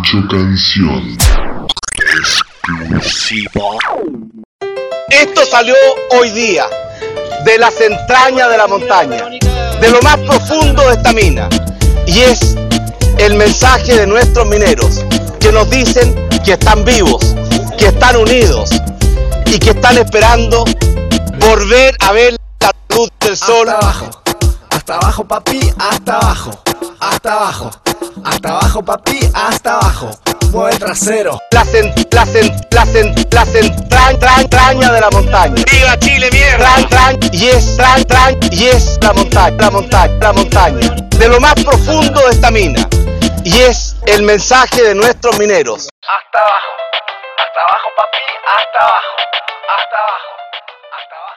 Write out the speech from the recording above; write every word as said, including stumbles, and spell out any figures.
Escucho canción exclusiva. Esto salió hoy día de las entrañas de la montaña, de lo más profundo de esta mina, y es el mensaje de nuestros mineros que nos dicen que están vivos, que están unidos y que están esperando volver a ver la luz del sol. Hasta abajo, hasta abajo papi, hasta abajo, hasta abajo, hasta abajo papi, hasta abajo. Mueve el trasero. Las en, las en, las en, las entrañas tran, entraña de la montaña. ¡Viva Chile, mierda! Tran, tran, y es tran, tran, y es la montaña, la montaña, la montaña. De lo más profundo de esta mina. Y es el mensaje de nuestros mineros. Hasta abajo, hasta abajo papi, hasta abajo, hasta abajo, hasta abajo.